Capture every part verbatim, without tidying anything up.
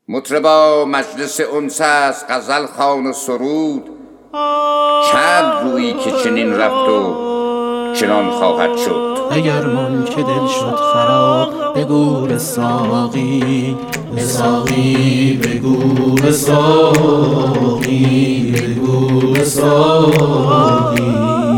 مطربا مجلس انس است، غزل خوان و سرود. چند رویی که چنین رفت و چنان خواهد شد. اگر من که دل شد خراب بگو به ساقی، به ساقی بگو، به ساقی بگو، به ساقی.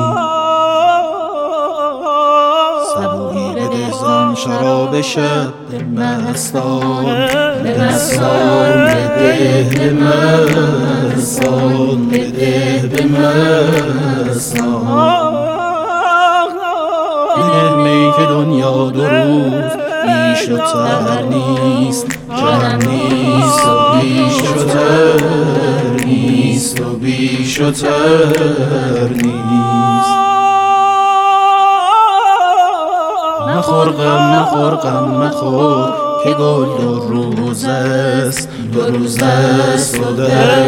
صبوحی بده زان شراب شب به مستان، به مستان بده، به مستان بده، به مستان. بده می که دنیا دو روز بیش و تر نیست، کم نیست و بیش و تر نیست و بیش و تر نیست. مخور غم، مخور غم مخور که گل دو روز است، دو روز است و در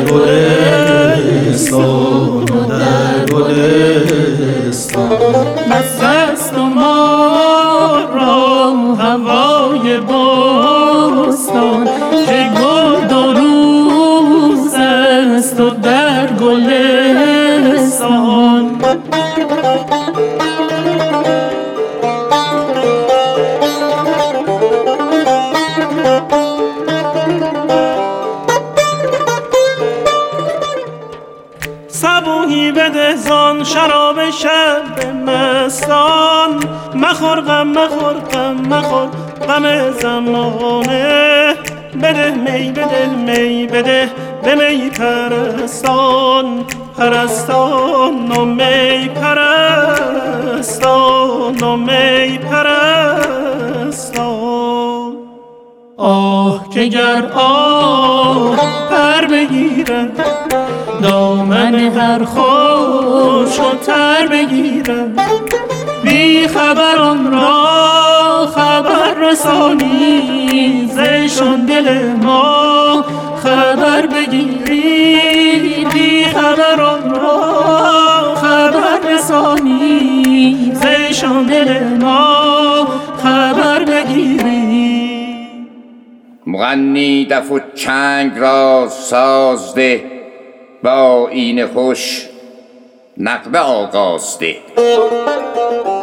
گلستان، و در گلستان. بس است و ما را هوای بستان، که گل دو روز است و در گلستان. صبوحی بده زان شراب شب مستان، مخور غم، مخور غم مخور غم زمانه. بده می، بده می بده به می پرستان، پرستان و می پرستان و می پرستان. آه که گر آه پر بگیرد، دامن هر خوش و تر بگیرم. بی خبران را خبر رسانی، زشان دل ما خبر بگیری. بی خبران را خبر رسانی، زشان دل ما خبر بگیری. مغنی دف و چنگ را ساز ده، با این خوش نغمه آغاز ده.